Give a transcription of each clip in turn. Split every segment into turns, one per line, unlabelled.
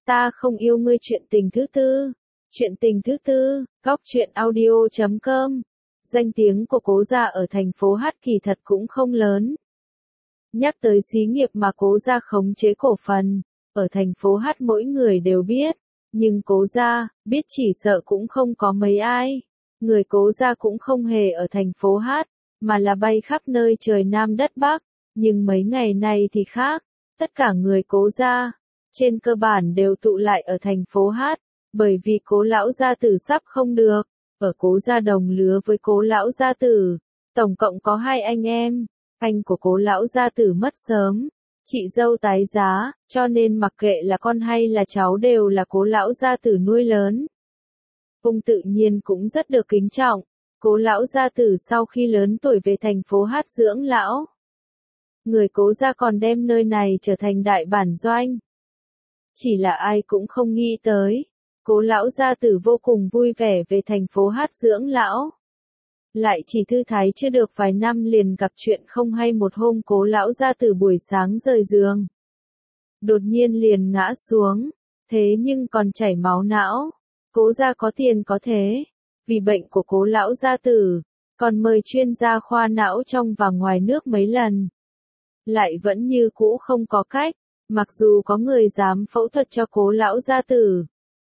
Ta không yêu ngươi chuyện tình thứ tư. Chuyện tình thứ tư, góc truyện audio.com. Danh tiếng của Cố gia ở thành phố Hát kỳ thật cũng không lớn. Nhắc tới xí nghiệp mà Cố gia khống chế cổ phần, ở thành phố Hát mỗi người đều biết, nhưng Cố gia, biết chỉ sợ cũng không có mấy ai. Người Cố gia cũng không hề ở thành phố Hát, mà là bay khắp nơi trời Nam đất Bắc, nhưng mấy ngày này thì khác, tất cả người Cố gia, trên cơ bản đều tụ lại ở thành phố Hát, bởi vì Cố lão gia tử sắp không được, ở Cố gia đồng lứa với Cố lão gia tử, tổng cộng có 2 anh em, anh của Cố lão gia tử mất sớm, chị dâu tái giá, cho nên mặc kệ là con hay là cháu đều là Cố lão gia tử nuôi lớn. Ông tự nhiên cũng rất được kính trọng, Cố lão gia tử sau khi lớn tuổi về thành phố Hát dưỡng lão. Người Cố gia còn đem nơi này trở thành đại bản doanh. Chỉ là ai cũng không nghĩ tới, Cố lão gia tử vô cùng vui vẻ về thành phố Hát dưỡng lão. Lại chỉ thư thái chưa được vài năm liền gặp chuyện không hay, một hôm Cố lão gia tử buổi sáng rời giường. Đột nhiên liền ngã xuống, thế nhưng còn chảy máu não. Cố gia có tiền có thế, vì bệnh của Cố lão gia tử, còn mời chuyên gia khoa não trong và ngoài nước mấy lần. Lại vẫn như cũ không có cách, mặc dù có người dám phẫu thuật cho Cố lão gia tử.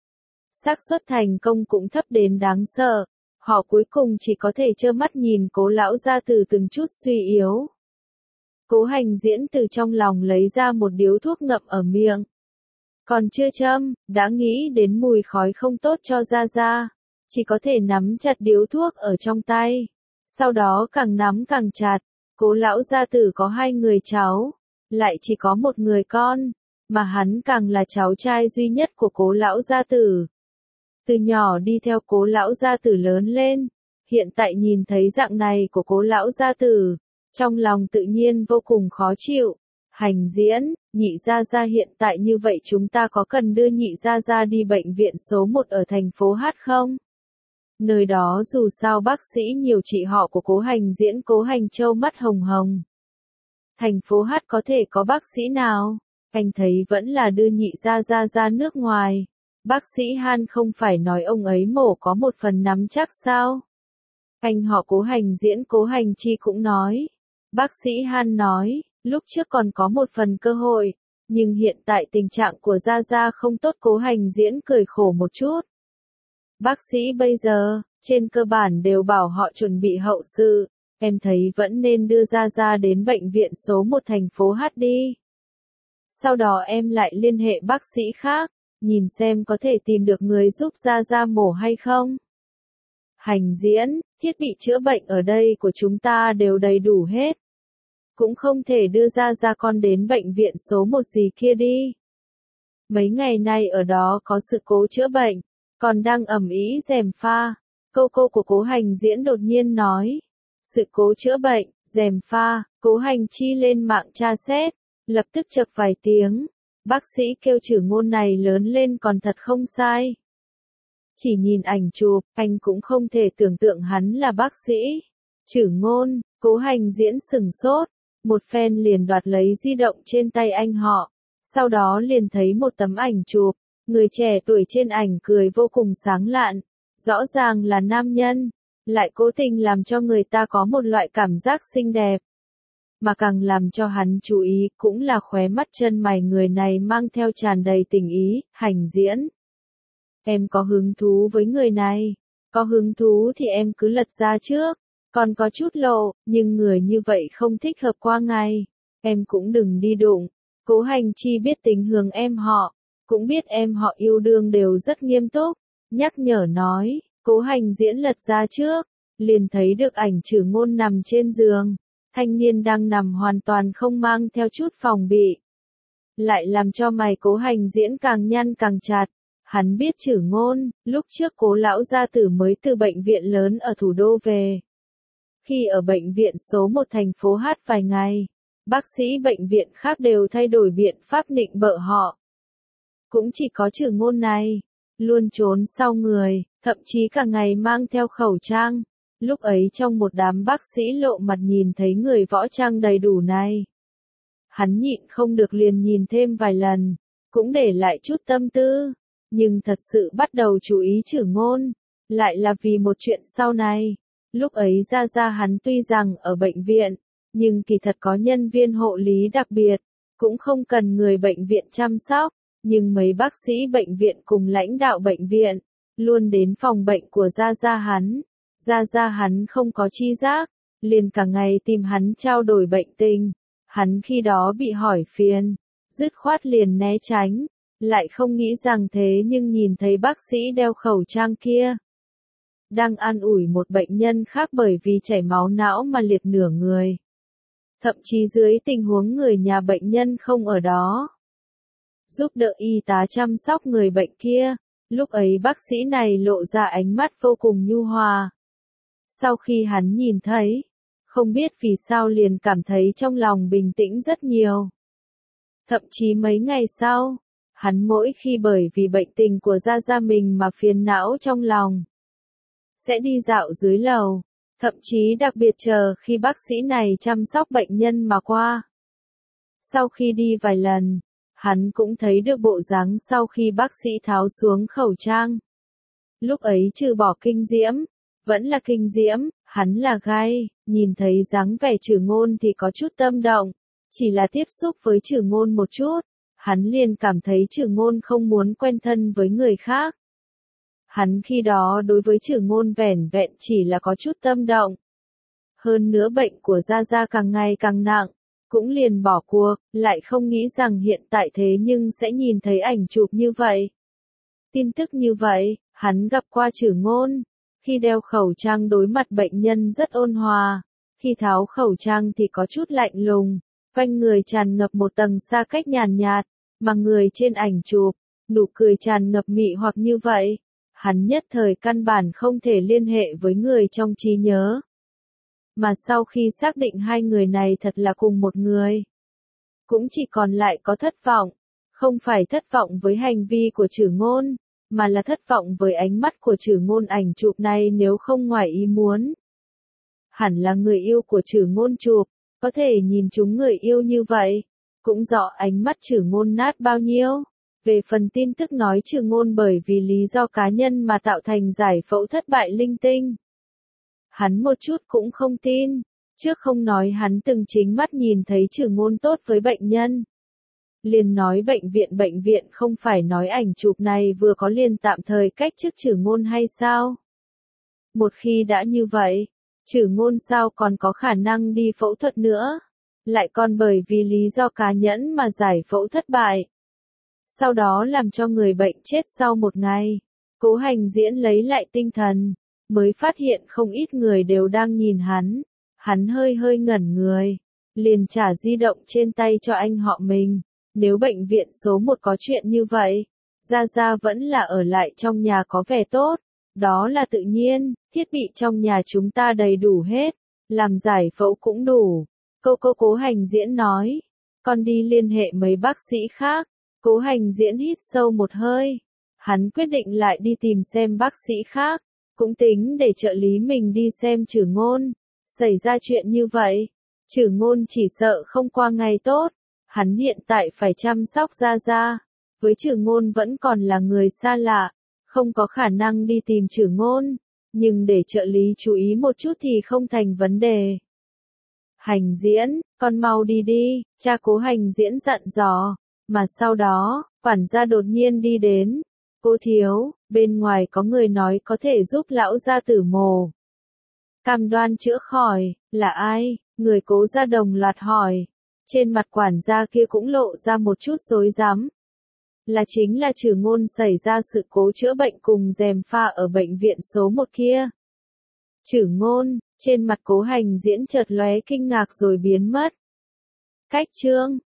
Xác suất thành công cũng thấp đến đáng sợ, họ cuối cùng chỉ có thể trơ mắt nhìn Cố lão gia tử từng chút suy yếu. Cố Hành Diễn từ trong lòng lấy ra một điếu thuốc ngậm ở miệng. Còn chưa châm, đã nghĩ đến mùi khói không tốt cho Gia, chỉ có thể nắm chặt điếu thuốc ở trong tay. Sau đó càng nắm càng chặt, Cố lão gia tử có 2 người cháu, lại chỉ có một người con, mà hắn càng là cháu trai duy nhất của Cố lão gia tử. Từ nhỏ đi theo Cố lão gia tử lớn lên, hiện tại nhìn thấy dạng này của Cố lão gia tử, trong lòng tự nhiên vô cùng khó chịu. Hành Diễn, nhị Gia hiện tại như vậy chúng ta có cần đưa nhị Gia đi bệnh viện số 1 ở thành phố Hát không? Nơi đó dù sao bác sĩ nhiều, chị họ của Cố Hành Diễn Cố Hành Châu mắt hồng hồng. Thành phố Hát có thể có bác sĩ nào? Anh thấy vẫn là đưa nhị Gia ra nước ngoài. Bác sĩ Han không phải nói ông ấy mổ có 1 phần nắm chắc sao? Anh họ Cố Hành Diễn Cố Hành Chi cũng nói. Bác sĩ Han nói, lúc trước còn có 1 phần cơ hội, nhưng hiện tại tình trạng của Gia không tốt. Cố Hành Diễn cười khổ một chút. Bác sĩ bây giờ, trên cơ bản đều bảo họ chuẩn bị hậu sự, em thấy vẫn nên đưa Gia đến bệnh viện số 1 thành phố Hát đi. Sau đó em lại liên hệ bác sĩ khác, nhìn xem có thể tìm được người giúp Gia mổ hay không. Hành Diễn, thiết bị chữa bệnh ở đây của chúng ta đều đầy đủ hết. Cũng không thể đưa Gia con đến bệnh viện số 1 gì kia đi. Mấy ngày nay ở đó có sự cố chữa bệnh, còn đang ầm ĩ gièm pha. Cô của Cố Hành Diễn đột nhiên nói. Sự cố chữa bệnh, gièm pha, Cố Hành Chi lên mạng tra xét, lập tức chập vài tiếng. Bác sĩ kêu Chử Ngôn này lớn lên còn thật không sai. Chỉ nhìn ảnh chụp, anh cũng không thể tưởng tượng hắn là bác sĩ. Chử Ngôn, Cố Hành Diễn sừng sốt, một phen liền đoạt lấy di động trên tay anh họ, sau đó liền thấy một tấm ảnh chụp, người trẻ tuổi trên ảnh cười vô cùng sáng lạn, rõ ràng là nam nhân, lại cố tình làm cho người ta có một loại cảm giác xinh đẹp. Mà càng làm cho hắn chú ý cũng là khóe mắt chân mày người này mang theo tràn đầy tình ý. Hành Diễn, em có hứng thú với người này, có hứng thú thì em cứ lật ra trước, còn có chút lộ, nhưng người như vậy không thích hợp qua ngày, em cũng đừng đi đụng. Cố Hành Chi biết tình hướng em họ, cũng biết em họ yêu đương đều rất nghiêm túc, nhắc nhở nói. Cố Hành Diễn lật ra trước, liền thấy được ảnh Chử Ngôn nằm trên giường, thanh niên đang nằm hoàn toàn không mang theo chút phòng bị. Lại làm cho mày Cố Hành Diễn càng nhăn càng chặt. Hắn biết Chử Ngôn, lúc trước Cố lão gia tử mới từ bệnh viện lớn ở thủ đô về. Khi ở bệnh viện số 1 thành phố Hát vài ngày, bác sĩ bệnh viện khác đều thay đổi biện pháp nịnh bợ họ. Cũng chỉ có Chử Ngôn này, luôn trốn sau người, thậm chí cả ngày mang theo khẩu trang. Lúc ấy trong một đám bác sĩ lộ mặt nhìn thấy người võ trang đầy đủ này, hắn nhịn không được liền nhìn thêm vài lần, cũng để lại chút tâm tư, nhưng thật sự bắt đầu chú ý Chử Ngôn, lại là vì một chuyện sau này. Lúc ấy Gia Gia hắn tuy rằng ở bệnh viện, nhưng kỳ thật có nhân viên hộ lý đặc biệt, cũng không cần người bệnh viện chăm sóc, nhưng mấy bác sĩ bệnh viện cùng lãnh đạo bệnh viện, luôn đến phòng bệnh của Gia Gia hắn. Gia Gia hắn không có chi giác, liền cả ngày tìm hắn trao đổi bệnh tình. Hắn khi đó bị hỏi phiền, dứt khoát liền né tránh, lại không nghĩ rằng thế nhưng nhìn thấy bác sĩ đeo khẩu trang kia, đang an ủi một bệnh nhân khác bởi vì chảy máu não mà liệt nửa người. Thậm chí dưới tình huống người nhà bệnh nhân không ở đó, giúp đỡ y tá chăm sóc người bệnh kia. Lúc ấy bác sĩ này lộ ra ánh mắt vô cùng nhu hòa. Sau khi hắn nhìn thấy, không biết vì sao liền cảm thấy trong lòng bình tĩnh rất nhiều. Thậm chí mấy ngày sau, hắn mỗi khi bởi vì bệnh tình của Gia Gia mình mà phiền não trong lòng, sẽ đi dạo dưới lầu, thậm chí đặc biệt chờ khi bác sĩ này chăm sóc bệnh nhân mà qua. Sau khi đi vài lần, hắn cũng thấy được bộ dáng sau khi bác sĩ tháo xuống khẩu trang. Lúc ấy trừ bỏ kinh diễm, vẫn là kinh diễm, hắn là gai, nhìn thấy dáng vẻ Chử Ngôn thì có chút tâm động, chỉ là tiếp xúc với Chử Ngôn một chút, hắn liền cảm thấy Chử Ngôn không muốn quen thân với người khác. Hắn khi đó đối với Chử Ngôn vẻn vẹn chỉ là có chút tâm động. Hơn nữa bệnh của Gia Gia càng ngày càng nặng, cũng liền bỏ cuộc, lại không nghĩ rằng hiện tại thế nhưng sẽ nhìn thấy ảnh chụp như vậy. Tin tức như vậy, hắn gặp qua Chử Ngôn, khi đeo khẩu trang đối mặt bệnh nhân rất ôn hòa, khi tháo khẩu trang thì có chút lạnh lùng, quanh người tràn ngập một tầng xa cách nhàn nhạt, mà người trên ảnh chụp, nụ cười tràn ngập mị hoặc như vậy. Hắn nhất thời căn bản không thể liên hệ với người trong trí nhớ. Mà sau khi xác định hai người này thật là cùng một người, cũng chỉ còn lại có thất vọng. Không phải thất vọng với hành vi của Chử Ngôn, mà là thất vọng với ánh mắt của Chử Ngôn. Ảnh chụp này nếu không ngoài ý muốn, hẳn là người yêu của Chử Ngôn chụp, có thể nhìn chúng người yêu như vậy, cũng rõ ánh mắt Chử Ngôn nát bao nhiêu. Về phần tin tức nói Chử Ngôn bởi vì lý do cá nhân mà tạo thành giải phẫu thất bại linh tinh, hắn một chút cũng không tin, trước không nói hắn từng chính mắt nhìn thấy Chử Ngôn tốt với bệnh nhân. Liền nói bệnh viện không phải nói ảnh chụp này vừa có liền tạm thời cách chức Chử Ngôn hay sao? Một khi đã như vậy, Chử Ngôn sao còn có khả năng đi phẫu thuật nữa? Lại còn bởi vì lý do cá nhân mà giải phẫu thất bại. Sau đó làm cho người bệnh chết sau một ngày. Cố Hành Diễn lấy lại tinh thần, mới phát hiện không ít người đều đang nhìn hắn. Hắn hơi hơi ngẩn người, liền trả di động trên tay cho anh họ mình. Nếu bệnh viện số 1 có chuyện như vậy, Gia Gia vẫn là ở lại trong nhà có vẻ tốt. Đó là tự nhiên, thiết bị trong nhà chúng ta đầy đủ hết, làm giải phẫu cũng đủ. Cố Hành Diễn nói, con đi liên hệ mấy bác sĩ khác. Cố Hành Diễn hít sâu một hơi, hắn quyết định lại đi tìm xem bác sĩ khác, cũng tính để trợ lý mình đi xem Chử Ngôn. Xảy ra chuyện như vậy, Chử Ngôn chỉ sợ không qua ngày tốt, hắn hiện tại phải chăm sóc Gia Gia, với Chử Ngôn vẫn còn là người xa lạ, không có khả năng đi tìm Chử Ngôn, nhưng để trợ lý chú ý một chút thì không thành vấn đề. Hành Diễn, con mau đi đi, cha Cố Hành Diễn dặn dò. Mà sau đó, quản gia đột nhiên đi đến. Cố thiếu, bên ngoài có người nói có thể giúp lão gia tử mổ cam đoan chữa khỏi, là ai? Người Cố gia đồng loạt hỏi. Trên mặt quản gia kia cũng lộ ra một chút rối rắm. Chính là Chử Ngôn xảy ra sự cố chữa bệnh cùng gièm pha ở bệnh viện số 1 kia. Chử Ngôn, trên mặt Cố Hành Diễn chợt lóe kinh ngạc rồi biến mất. Cách chương